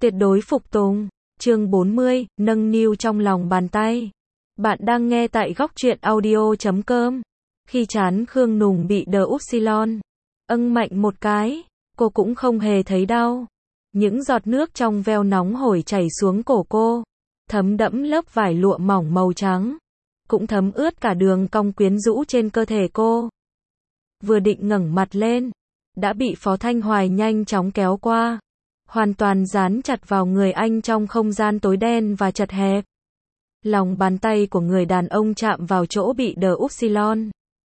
Tuyệt đối phục tùng. Chương 40, nâng niu trong lòng bàn tay. Bạn đang nghe tại góc truyện audio.com. Khi trán Khương Nùng bị đờ upsilon mạnh một cái, cô cũng không hề thấy đau. Những giọt nước trong veo nóng hổi chảy xuống cổ cô, thấm đẫm lớp vải lụa mỏng màu trắng, cũng thấm ướt cả đường cong quyến rũ trên cơ thể cô. Vừa định ngẩng mặt lên, đã bị Phó Thanh Hoài nhanh chóng kéo qua, hoàn toàn dán chặt vào người anh trong không gian tối đen và chật hẹp. Lòng bàn tay của người đàn ông chạm vào chỗ bị đờ upsilon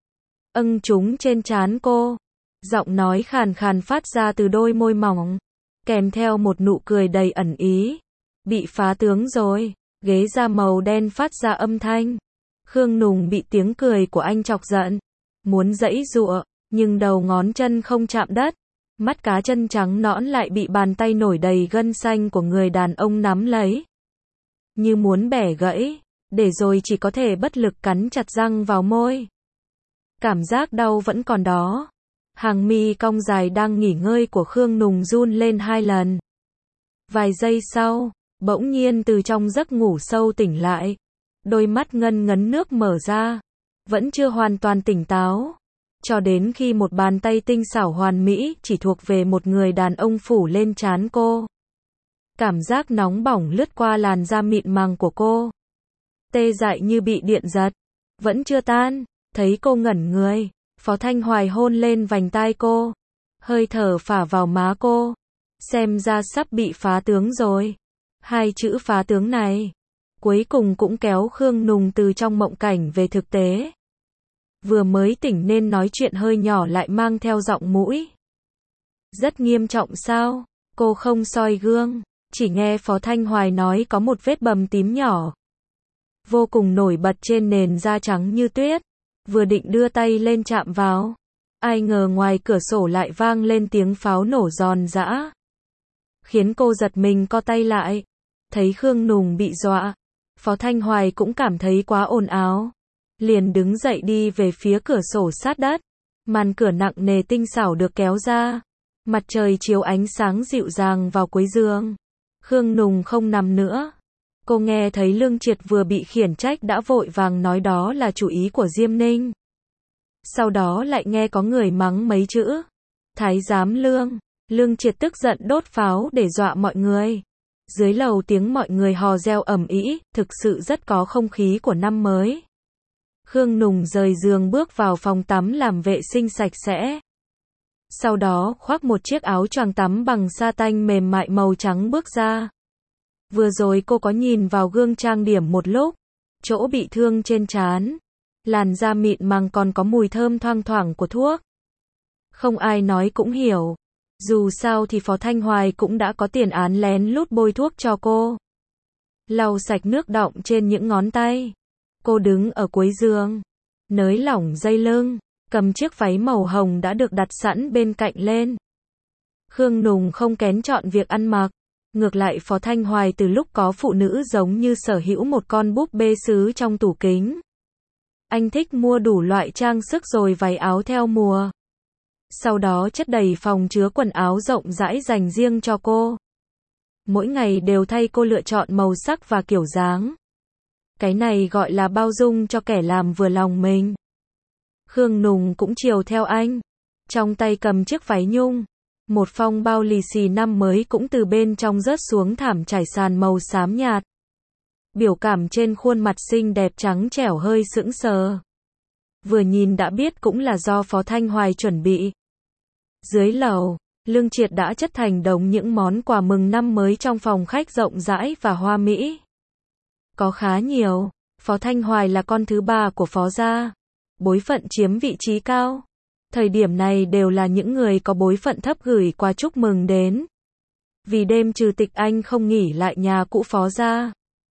trúng trên trán cô. Giọng nói khàn khàn phát ra từ đôi môi mỏng, kèm theo một nụ cười đầy ẩn ý. Bị phá tướng rồi. Ghế da màu đen phát ra âm thanh. Khương Nùng bị tiếng cười của anh chọc giận, muốn giãy giụa, nhưng đầu ngón chân không chạm đất. Mắt cá chân trắng nõn lại bị bàn tay nổi đầy gân xanh của người đàn ông nắm lấy, như muốn bẻ gãy, để rồi chỉ có thể bất lực cắn chặt răng vào môi. Cảm giác đau vẫn còn đó. Hàng mi cong dài đang nghỉ ngơi của Khương Nùng run lên 2 lần. Vài giây sau, bỗng nhiên từ trong giấc ngủ sâu tỉnh lại. Đôi mắt ngân ngấn nước mở ra, vẫn chưa hoàn toàn tỉnh táo, cho đến khi một bàn tay tinh xảo hoàn mỹ chỉ thuộc về một người đàn ông phủ lên trán cô. Cảm giác nóng bỏng lướt qua làn da mịn màng của cô, tê dại như bị điện giật. Vẫn chưa tan. Thấy cô ngẩn người, Phó Thanh Hoài hôn lên vành tai cô, hơi thở phả vào má cô. Xem ra sắp bị phá tướng rồi. 2 chữ phá tướng này cuối cùng cũng kéo Khương Nùng từ trong mộng cảnh về thực tế. Vừa mới tỉnh nên nói chuyện hơi nhỏ lại mang theo giọng mũi. Rất nghiêm trọng sao? Cô không soi gương, chỉ nghe Phó Thanh Hoài nói có một vết bầm tím nhỏ, vô cùng nổi bật trên nền da trắng như tuyết. Vừa định đưa tay lên chạm vào, ai ngờ ngoài cửa sổ lại vang lên tiếng pháo nổ giòn giã, khiến cô giật mình co tay lại. Thấy Khương Nùng bị dọa, Phó Thanh Hoài cũng cảm thấy quá ồn ào, liền đứng dậy đi về phía cửa sổ sát đất. Màn cửa nặng nề tinh xảo được kéo ra, mặt trời chiếu ánh sáng dịu dàng vào cuối giường. Khương Nùng không nằm nữa. Cô nghe thấy Lương Triệt vừa bị khiển trách đã vội vàng nói đó là chủ ý của Diêm Ninh. Sau đó lại nghe có người mắng mấy chữ Thái giám Lương. Lương Triệt tức giận đốt pháo để dọa mọi người. Dưới lầu tiếng mọi người hò reo ầm ĩ, thực sự rất có không khí của năm mới. Khương Nùng rời giường bước vào phòng tắm làm vệ sinh sạch sẽ. Sau đó khoác một chiếc áo choàng tắm bằng sa tanh mềm mại màu trắng bước ra. Vừa rồi cô có nhìn vào gương trang điểm một lúc, chỗ bị thương trên trán, làn da mịn màng còn có mùi thơm thoang thoảng của thuốc. Không ai nói cũng hiểu, dù sao thì Phó Thanh Hoài cũng đã có tiền án lén lút bôi thuốc cho cô. Lau sạch nước đọng trên những ngón tay, cô đứng ở cuối giường, nới lỏng dây lưng, cầm chiếc váy màu hồng đã được đặt sẵn bên cạnh lên. Khương Nùng không kén chọn việc ăn mặc. Ngược lại Phó Thanh Hoài từ lúc có phụ nữ giống như sở hữu một con búp bê sứ trong tủ kính. Anh thích mua đủ loại trang sức rồi váy áo theo mùa. Sau đó chất đầy phòng chứa quần áo rộng rãi dành riêng cho cô. Mỗi ngày đều thay cô lựa chọn màu sắc và kiểu dáng. Cái này gọi là bao dung cho kẻ làm vừa lòng mình. Khương Nùng cũng chiều theo anh. Trong tay cầm chiếc váy nhung. Một phong bao lì xì năm mới cũng từ bên trong rớt xuống thảm trải sàn màu xám nhạt. Biểu cảm trên khuôn mặt xinh đẹp trắng trẻo hơi sững sờ. Vừa nhìn đã biết cũng là do Phó Thanh Hoài chuẩn bị. Dưới lầu, Lương Triệt đã chất thành đống những món quà mừng năm mới trong phòng khách rộng rãi và hoa mỹ. Có khá nhiều. Phó Thanh Hoài là con thứ 3 của Phó gia, bối phận chiếm vị trí cao. Thời điểm này đều là những người có bối phận thấp gửi quà chúc mừng đến. Vì đêm trừ tịch anh không nghỉ lại nhà cũ Phó gia.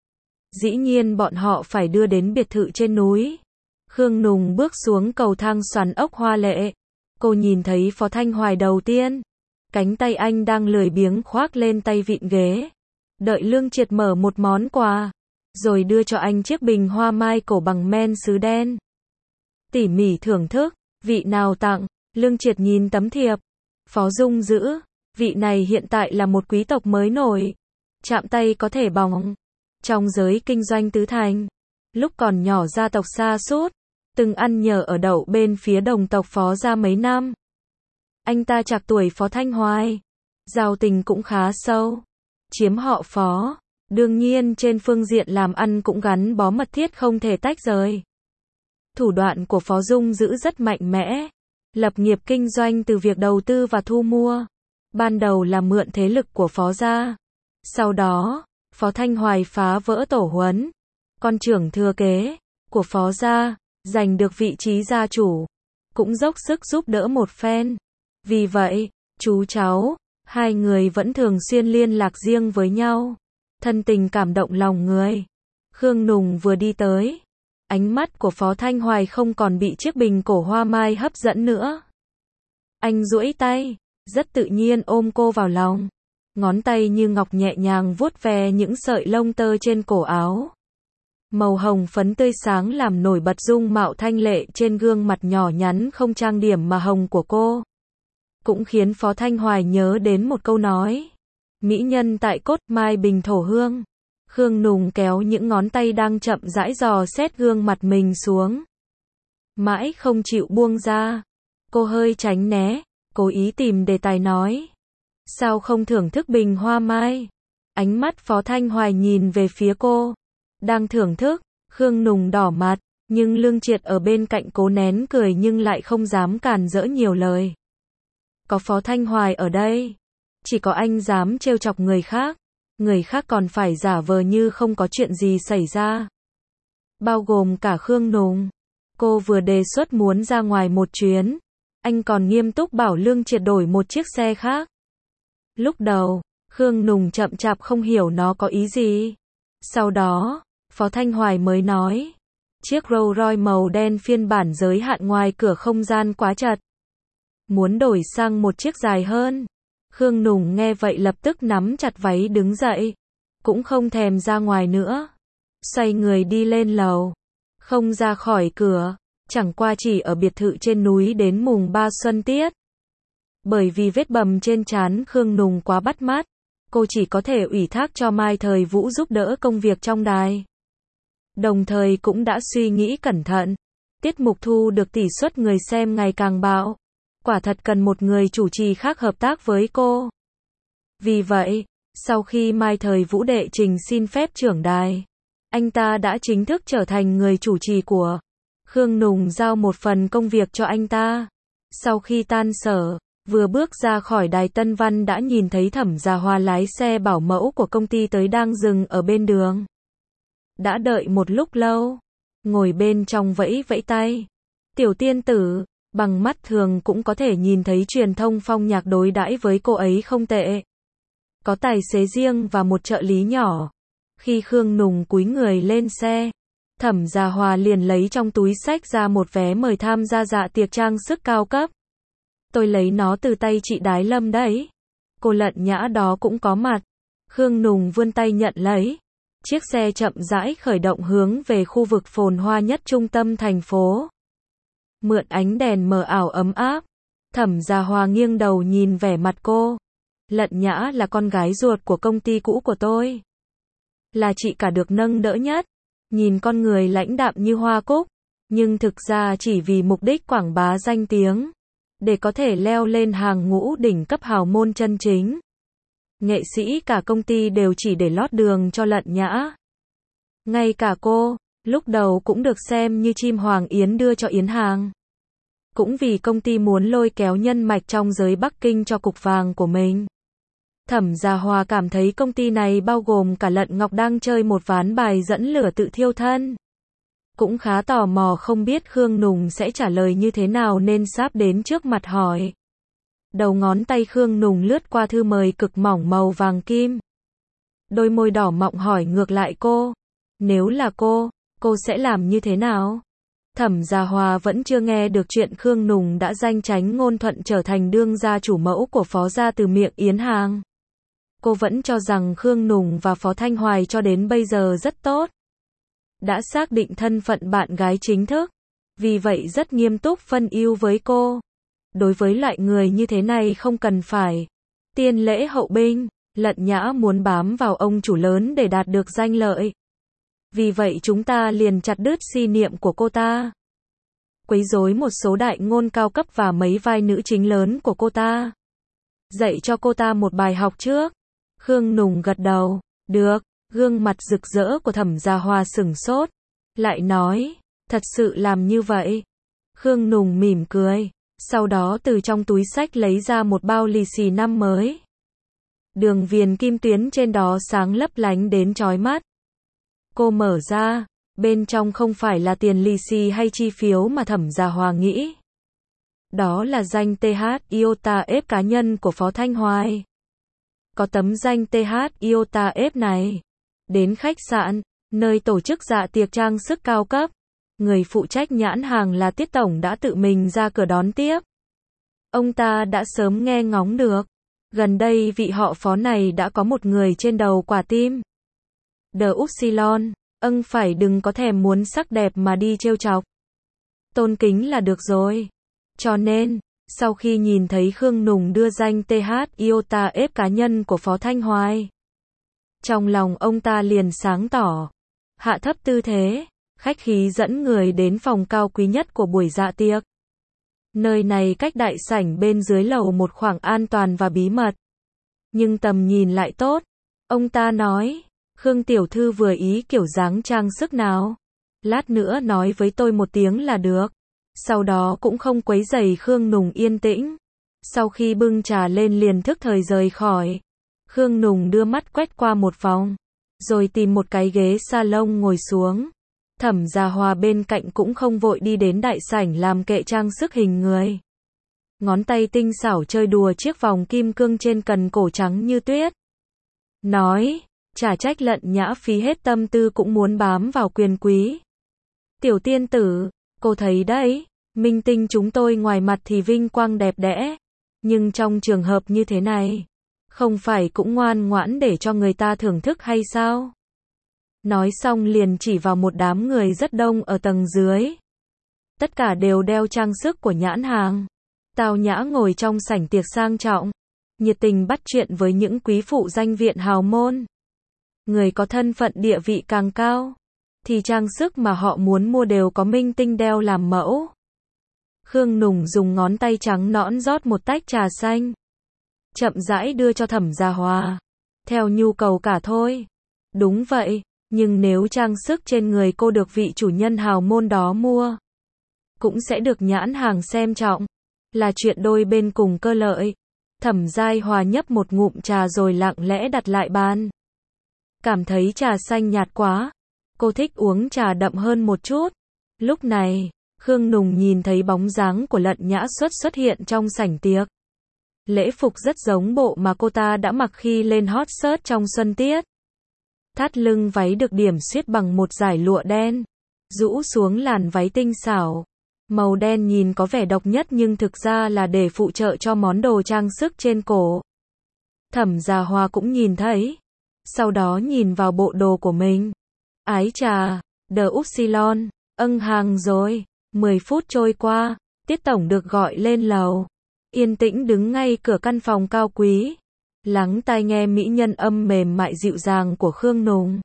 Dĩ nhiên bọn họ phải đưa đến biệt thự trên núi. Khương Nùng bước xuống cầu thang xoắn ốc hoa lệ. Cô nhìn thấy Phó Thanh Hoài đầu tiên. Cánh tay anh đang lười biếng khoác lên tay vịn ghế. Đợi Lương Triệt mở một món quà, rồi đưa cho anh chiếc bình hoa mai cổ bằng men sứ đen. Tỉ mỉ thưởng thức. Vị nào tặng? Lương Triệt nhìn tấm thiệp. Phó Dung giữ. Vị này hiện tại là một quý tộc mới nổi. chạm tay có thể bỏng. Trong giới kinh doanh tứ thành, lúc còn nhỏ gia tộc sa sút, từng ăn nhờ ở đậu bên phía đồng tộc Phó gia mấy năm. Anh ta trạc tuổi Phó Thanh Hoài, giao tình cũng khá sâu, chiếm họ Phó, đương nhiên trên phương diện làm ăn cũng gắn bó mật thiết không thể tách rời. Thủ đoạn của Phó Dung Dữ rất mạnh mẽ, lập nghiệp kinh doanh từ việc đầu tư và thu mua. Ban đầu là mượn thế lực của Phó gia. Sau đó, Phó Thanh Hoài phá vỡ tổ huấn, con trưởng thừa kế của Phó gia, giành được vị trí gia chủ, cũng dốc sức giúp đỡ một phen. Vì vậy, chú cháu, hai người vẫn thường xuyên liên lạc riêng với nhau, thân tình cảm động lòng người. Khương Nùng vừa đi tới, ánh mắt của Phó Thanh Hoài không còn bị chiếc bình cổ hoa mai hấp dẫn nữa. Anh duỗi tay, rất tự nhiên ôm cô vào lòng, ngón tay như ngọc nhẹ nhàng vuốt ve những sợi lông tơ trên cổ áo. Màu hồng phấn tươi sáng làm nổi bật dung mạo thanh lệ trên gương mặt nhỏ nhắn không trang điểm mà hồng của cô. Cũng khiến Phó Thanh Hoài nhớ đến một câu nói. Mỹ nhân tại cốt, mai bình thổ hương. Khương Nùng kéo những ngón tay đang chậm rãi dò xét gương mặt mình xuống. Mãi không chịu buông ra. Cô hơi tránh né, cố ý tìm đề tài nói. Sao không thưởng thức bình hoa mai? Ánh mắt Phó Thanh Hoài nhìn về phía cô. Đang thưởng thức, Khương Nùng đỏ mặt, nhưng Lương Triệt ở bên cạnh cố nén cười nhưng lại không dám cản rỡ nhiều lời. Có Phó Thanh Hoài ở đây, chỉ có anh dám trêu chọc người khác còn phải giả vờ như không có chuyện gì xảy ra. Bao gồm cả Khương Nùng. Cô vừa đề xuất muốn ra ngoài một chuyến, anh còn nghiêm túc bảo Lương Triệt đổi một chiếc xe khác. Lúc đầu, Khương Nùng chậm chạp không hiểu nó có ý gì. Sau đó, Phó Thanh Hoài mới nói, chiếc Rolls Royce màu đen phiên bản giới hạn ngoài cửa không gian quá chật. Muốn đổi sang một chiếc dài hơn. Khương Nùng nghe vậy lập tức nắm chặt váy đứng dậy. Cũng không thèm ra ngoài nữa. Xoay người đi lên lầu. Không ra khỏi cửa. Chẳng qua chỉ ở biệt thự trên núi đến mùng 3 Xuân Tiết. Bởi vì vết bầm trên trán Khương Nùng quá bắt mắt. Cô chỉ có thể ủy thác cho Mai Thời Vũ giúp đỡ công việc trong đài. Đồng thời cũng đã suy nghĩ cẩn thận. Tiết mục thu được tỷ suất người xem ngày càng bạo. Quả thật cần một người chủ trì khác hợp tác với cô. Vì vậy, sau khi Mai Thời Vũ đệ trình xin phép trưởng đài, anh ta đã chính thức trở thành người chủ trì của. Khương Nùng giao một phần công việc cho anh ta. Sau khi tan sở, vừa bước ra khỏi đài Tân Văn đã nhìn thấy Thẩm Gia Hoa lái xe bảo mẫu của công ty tới đang dừng ở bên đường. Đã đợi một lúc lâu, ngồi bên trong vẫy vẫy tay. Tiểu tiên tử, bằng mắt thường cũng có thể nhìn thấy truyền thông Phong Nhạc đối đãi với cô ấy không tệ. Có tài xế riêng và một trợ lý nhỏ. Khi Khương Nùng cúi người lên xe, Thẩm Gia Hoa liền lấy trong túi xách ra một vé mời tham gia dạ tiệc trang sức cao cấp. Tôi lấy nó từ tay chị Đái Lâm đấy. Cô Lận Nhã đó cũng có mặt. Khương Nùng vươn tay nhận lấy. Chiếc xe chậm rãi khởi động hướng về khu vực phồn hoa nhất trung tâm thành phố. Mượn ánh đèn mờ ảo ấm áp. Thẩm Gia Hoa nghiêng đầu nhìn vẻ mặt cô. Lận Nhã là con gái ruột của công ty cũ của tôi. Là chị cả được nâng đỡ nhất. Nhìn con người lãnh đạm như hoa cúc. Nhưng thực ra chỉ vì mục đích quảng bá danh tiếng. Để có thể leo lên hàng ngũ đỉnh cấp hào môn chân chính. Nghệ sĩ cả công ty đều chỉ để lót đường cho Lận Nhã. Ngay cả cô, lúc đầu cũng được xem như chim hoàng yến đưa cho yến hàng. Cũng vì công ty muốn lôi kéo nhân mạch trong giới Bắc Kinh cho cục vàng của mình. Thẩm Gia Hoa cảm thấy công ty này bao gồm cả Lận Ngọc đang chơi một ván bài dẫn lửa tự thiêu thân. Cũng khá tò mò không biết Khương Nùng sẽ trả lời như thế nào nên sáp đến trước mặt hỏi. Đầu ngón tay Khương Nùng lướt qua thư mời cực mỏng màu vàng kim. Đôi môi đỏ mọng hỏi ngược lại cô. Nếu là cô sẽ làm như thế nào? Thẩm Gia Hoa vẫn chưa nghe được chuyện Khương Nùng đã danh chánh ngôn thuận trở thành đương gia chủ mẫu của Phó gia từ miệng Yến Hàng. Cô vẫn cho rằng Khương Nùng và Phó Thanh Hoài cho đến bây giờ rất tốt. Đã xác định thân phận bạn gái chính thức. Vì vậy rất nghiêm túc phân ưu với cô. Đối với loại người như thế này không cần phải tiên lễ hậu binh. Lận Nhã muốn bám vào ông chủ lớn để đạt được danh lợi. Vì vậy chúng ta liền chặt đứt si niệm của cô ta. Quấy rối một số đại ngôn cao cấp và mấy vai nữ chính lớn của cô ta. Dạy cho cô ta một bài học trước. Khương Nùng gật đầu. Được. Gương mặt rực rỡ của Thẩm Gia Hòa sửng sốt. Lại nói. Thật sự làm như vậy. Khương Nùng mỉm cười. Sau đó từ trong túi xách lấy ra một bao lì xì năm mới. Đường viền kim tuyến trên đó sáng lấp lánh đến chói mắt. Cô mở ra. Bên trong không phải là tiền lì xì hay chi phiếu mà Thẩm Gia Hòa nghĩ. Đó là danh TH IOTA F cá nhân của Phó Thanh Hoài. Có tấm danh TH IOTA F này. Đến khách sạn, nơi tổ chức dạ tiệc trang sức cao cấp. Người phụ trách nhãn hàng là Tiết Tổng đã tự mình ra cửa đón tiếp. Ông ta đã sớm nghe ngóng được. Gần đây vị họ Phó này đã có một người trên đầu quả tim. The Upsilon. Phải đừng có thèm muốn sắc đẹp mà đi trêu chọc. Tôn kính là được rồi. Cho nên, sau khi nhìn thấy Khương Nùng đưa danh TH IOTA F cá nhân của Phó Thanh Hoài, trong lòng ông ta liền sáng tỏ. Hạ thấp tư thế, khách khí dẫn người đến phòng cao quý nhất của buổi dạ tiệc. Nơi này cách đại sảnh bên dưới lầu một khoảng an toàn và bí mật. Nhưng tầm nhìn lại tốt. Ông ta nói. Khương tiểu thư vừa ý kiểu dáng trang sức nào? Lát nữa nói với tôi một tiếng là được. Sau đó cũng không quấy rầy Khương Nùng yên tĩnh. Sau khi bưng trà lên liền thức thời rời khỏi. Khương Nùng đưa mắt quét qua một vòng. Rồi tìm một cái ghế salon ngồi xuống. Thẩm Gia Hòa bên cạnh cũng không vội đi đến đại sảnh làm kệ trang sức hình người. Ngón tay tinh xảo chơi đùa chiếc vòng kim cương trên cần cổ trắng như tuyết. Nói. Chả trách Lận Nhã phí hết tâm tư cũng muốn bám vào quyền quý. Tiểu tiên tử, cô thấy đấy, minh tinh chúng tôi ngoài mặt thì vinh quang đẹp đẽ. Nhưng trong trường hợp như thế này, không phải cũng ngoan ngoãn để cho người ta thưởng thức hay sao? Nói xong liền chỉ vào một đám người rất đông ở tầng dưới. Tất cả đều đeo trang sức của nhãn hàng. Tào Nhã ngồi trong sảnh tiệc sang trọng, nhiệt tình bắt chuyện với những quý phụ danh viện hào môn. Người có thân phận địa vị càng cao, thì trang sức mà họ muốn mua đều có minh tinh đeo làm mẫu. Khương Nùng dùng ngón tay trắng nõn rót một tách trà xanh. Chậm rãi đưa cho Thẩm Gia Hòa. Theo nhu cầu cả thôi. Đúng vậy, nhưng nếu trang sức trên người cô được vị chủ nhân hào môn đó mua, cũng sẽ được nhãn hàng xem trọng. Là chuyện đôi bên cùng cơ lợi. Thẩm Gia Hòa nhấp một ngụm trà rồi lặng lẽ đặt lại bàn. Cảm thấy trà xanh nhạt quá. Cô thích uống trà đậm hơn một chút. Lúc này, Khương Nùng nhìn thấy bóng dáng của Lận Nhã xuất hiện trong sảnh tiệc. Lễ phục rất giống bộ mà cô ta đã mặc khi lên hot search trong xuân tiết. Thắt lưng váy được điểm xuyết bằng một dải lụa đen, rũ xuống làn váy tinh xảo. Màu đen nhìn có vẻ độc nhất nhưng thực ra là để phụ trợ cho món đồ trang sức trên cổ. Thẩm Gia Hòa cũng nhìn thấy. Sau đó nhìn vào bộ đồ của mình. Ái chà, The Upsilon, hàng rồi. 10 phút trôi qua, Tiết Tổng được gọi lên lầu. Yên tĩnh đứng ngay cửa căn phòng cao quý. Lắng tai nghe mỹ nhân âm mềm mại dịu dàng của Khương Nùng.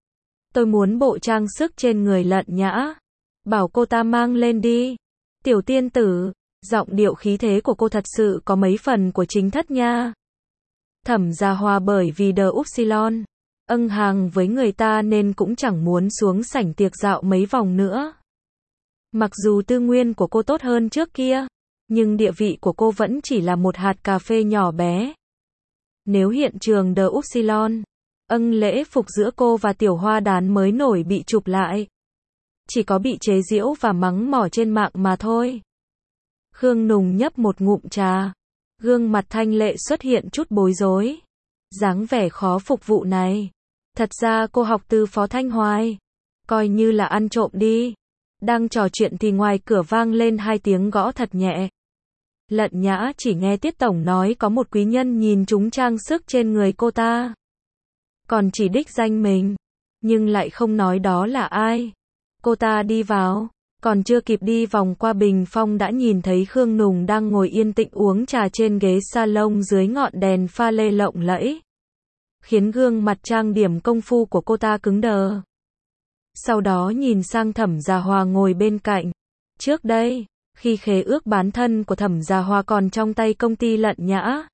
Tôi muốn bộ trang sức trên người Lận Nhã. Bảo cô ta mang lên đi. Tiểu tiên tử, giọng điệu khí thế của cô thật sự có mấy phần của chính thất nha. Thẩm Gia Hòa bởi vì The Upsilon hàng với người ta nên cũng chẳng muốn xuống sảnh tiệc dạo mấy vòng nữa. Mặc dù tư nguyên của cô tốt hơn trước kia, nhưng địa vị của cô vẫn chỉ là một hạt cà phê nhỏ bé. Nếu hiện trường The Upsilon lễ phục giữa cô và Tiểu Hoa Đán mới nổi bị chụp lại, chỉ có bị chế giễu và mắng mỏ trên mạng mà thôi. Khương Nùng nhấp một ngụm trà. Gương mặt thanh lệ xuất hiện chút bối rối. Dáng vẻ khó phục vụ này. Thật ra cô học từ Phó Thanh Hoài. Coi như là ăn trộm đi. Đang trò chuyện thì ngoài cửa vang lên 2 tiếng gõ thật nhẹ. Lận Nhã chỉ nghe Tiết Tổng nói có một quý nhân nhìn trúng trang sức trên người cô ta. Còn chỉ đích danh mình. Nhưng lại không nói đó là ai. Cô ta đi vào. Còn chưa kịp đi vòng qua bình phong đã nhìn thấy Khương Nùng đang ngồi yên tĩnh uống trà trên ghế salon dưới ngọn đèn pha lê lộng lẫy. khiến gương mặt trang điểm công phu của cô ta cứng đờ. Sau đó nhìn sang Thẩm Gia Hòa ngồi bên cạnh. Trước đây, khi khế ước bán thân của Thẩm Gia Hòa còn trong tay công ty Lận Nhã,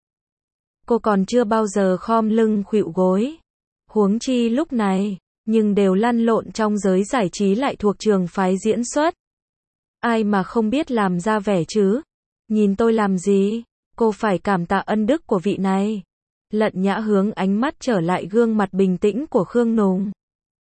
cô còn chưa bao giờ khom lưng khuỵu gối. Huống chi lúc này, nhưng đều lăn lộn trong giới giải trí lại thuộc trường phái diễn xuất. Ai mà không biết làm ra vẻ chứ? Nhìn tôi làm gì? Cô phải cảm tạ ân đức của vị này. Lận Nhã hướng ánh mắt trở lại gương mặt bình tĩnh của Khương Nùng.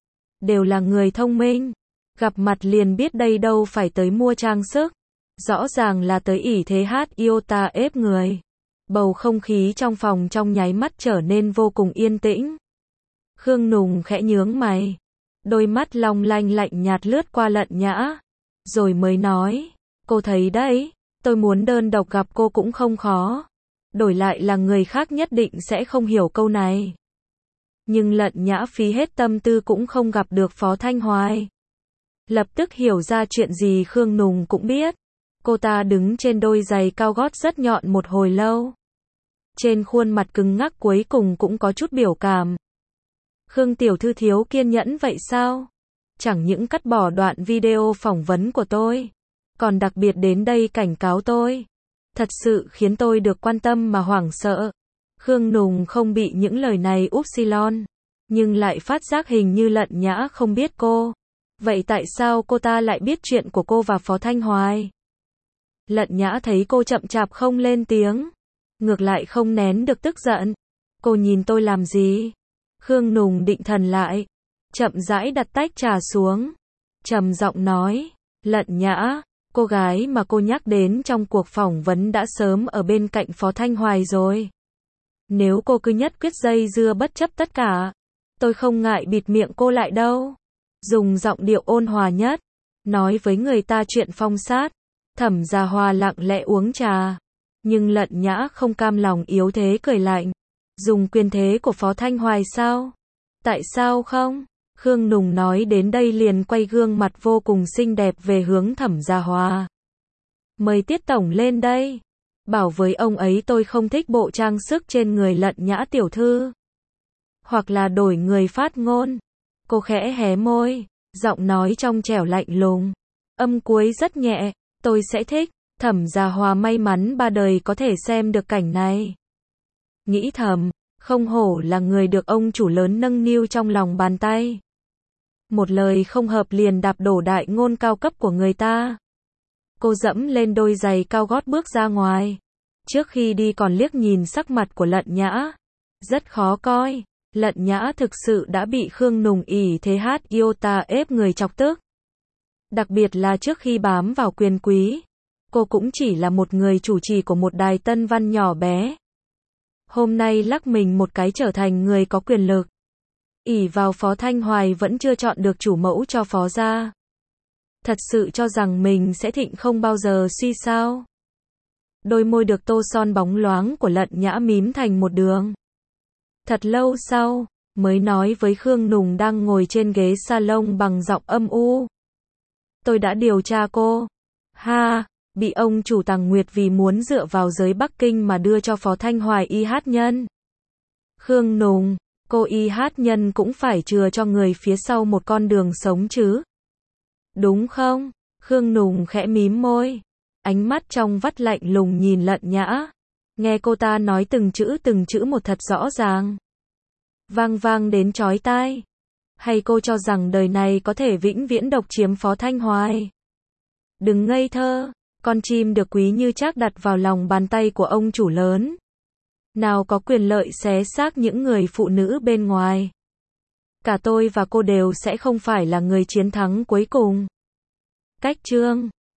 Đều là người thông minh. Gặp mặt liền biết đây đâu phải tới mua trang sức. Rõ ràng là tới ỷ thế hát iota ép người. Bầu không khí trong phòng trong nháy mắt trở nên vô cùng yên tĩnh. Khương Nùng khẽ nhướng mày. Đôi mắt long lanh lạnh nhạt lướt qua Lận Nhã. Rồi mới nói. Cô thấy đấy, tôi muốn đơn độc gặp cô cũng không khó. Đổi lại là người khác nhất định sẽ không hiểu câu này. Nhưng Lận Nhã phí hết tâm tư cũng không gặp được Phó Thanh Hoài. Lập tức hiểu ra chuyện gì Khương Nùng cũng biết. Cô ta đứng trên đôi giày cao gót rất nhọn một hồi lâu. Trên khuôn mặt cứng ngắc cuối cùng cũng có chút biểu cảm. Khương tiểu thư thiếu kiên nhẫn vậy sao? Chẳng những cắt bỏ đoạn video phỏng vấn của tôi, còn đặc biệt đến đây cảnh cáo tôi. Thật sự khiến tôi được quan tâm mà hoảng sợ. Khương Nùng không bị những lời này upsilon, nhưng lại phát giác hình như Lận Nhã không biết cô. Vậy tại sao cô ta lại biết chuyện của cô và Phó Thanh Hoài? Lận Nhã thấy cô chậm chạp không lên tiếng, ngược lại không nén được tức giận. Cô nhìn tôi làm gì? Khương Nùng định thần lại, chậm rãi đặt tách trà xuống, trầm giọng nói, Lận Nhã, cô gái mà cô nhắc đến trong cuộc phỏng vấn đã sớm ở bên cạnh Phó Thanh Hoài rồi. Nếu cô cứ nhất quyết dây dưa bất chấp tất cả, tôi không ngại bịt miệng cô lại đâu. Dùng giọng điệu ôn hòa nhất, nói với người ta chuyện phong sát. Thẩm Gia Hòa lặng lẽ uống trà, nhưng Lận Nhã không cam lòng yếu thế cười lạnh. Dùng quyền thế của Phó Thanh Hoài sao? Tại sao không? Khương Nùng nói đến đây liền quay gương mặt vô cùng xinh đẹp về hướng Thẩm Gia Hòa. Mời Tiết tổng lên đây. Bảo với ông ấy tôi không thích bộ trang sức trên người Lận Nhã tiểu thư. Hoặc là đổi người phát ngôn. Cô khẽ hé môi, giọng nói trong trẻo lạnh lùng. Âm cuối rất nhẹ, tôi sẽ thích. Thẩm Gia Hòa may mắn ba đời có thể xem được cảnh này. Nghĩ thầm, không hổ là người được ông chủ lớn nâng niu trong lòng bàn tay. Một lời không hợp liền đạp đổ đại ngôn cao cấp của người ta. Cô dẫm lên đôi giày cao gót bước ra ngoài. Trước khi đi còn liếc nhìn sắc mặt của Lận Nhã. Rất khó coi. Lận Nhã thực sự đã bị Khương Nùng ỷ thế hát iota ép người chọc tức. Đặc biệt là trước khi bám vào quyền quý, cô cũng chỉ là một người chủ trì của một đài tân văn nhỏ bé. Hôm nay lắc mình một cái trở thành người có quyền lực. Ỷ vào Phó Thanh Hoài vẫn chưa chọn được chủ mẫu cho Phó gia. Thật sự cho rằng mình sẽ thịnh không bao giờ suy sao. Đôi môi được tô son bóng loáng của Lận Nhã mím thành một đường. Thật lâu sau, mới nói với Khương Nùng đang ngồi trên ghế salon bằng giọng âm u. Tôi đã điều tra cô. Ha, bị ông chủ Tàng Nguyệt vì muốn dựa vào giới Bắc Kinh mà đưa cho Phó Thanh Hoài y hát nhân. Khương Nùng, cô y hát nhân cũng phải chừa cho người phía sau một con đường sống chứ. Đúng không? Khương Nùng khẽ mím môi. Ánh mắt trong vắt lạnh lùng nhìn Lận Nhã. Nghe cô ta nói từng chữ một thật rõ ràng. Vang vang đến chói tai. Hay cô cho rằng đời này có thể vĩnh viễn độc chiếm Phó Thanh Hoài? Đừng ngây thơ. Con chim được quý như Trác đặt vào lòng bàn tay của ông chủ lớn. Nào có quyền lợi xé xác những người phụ nữ bên ngoài. Cả tôi và cô đều sẽ không phải là người chiến thắng cuối cùng. Cách chương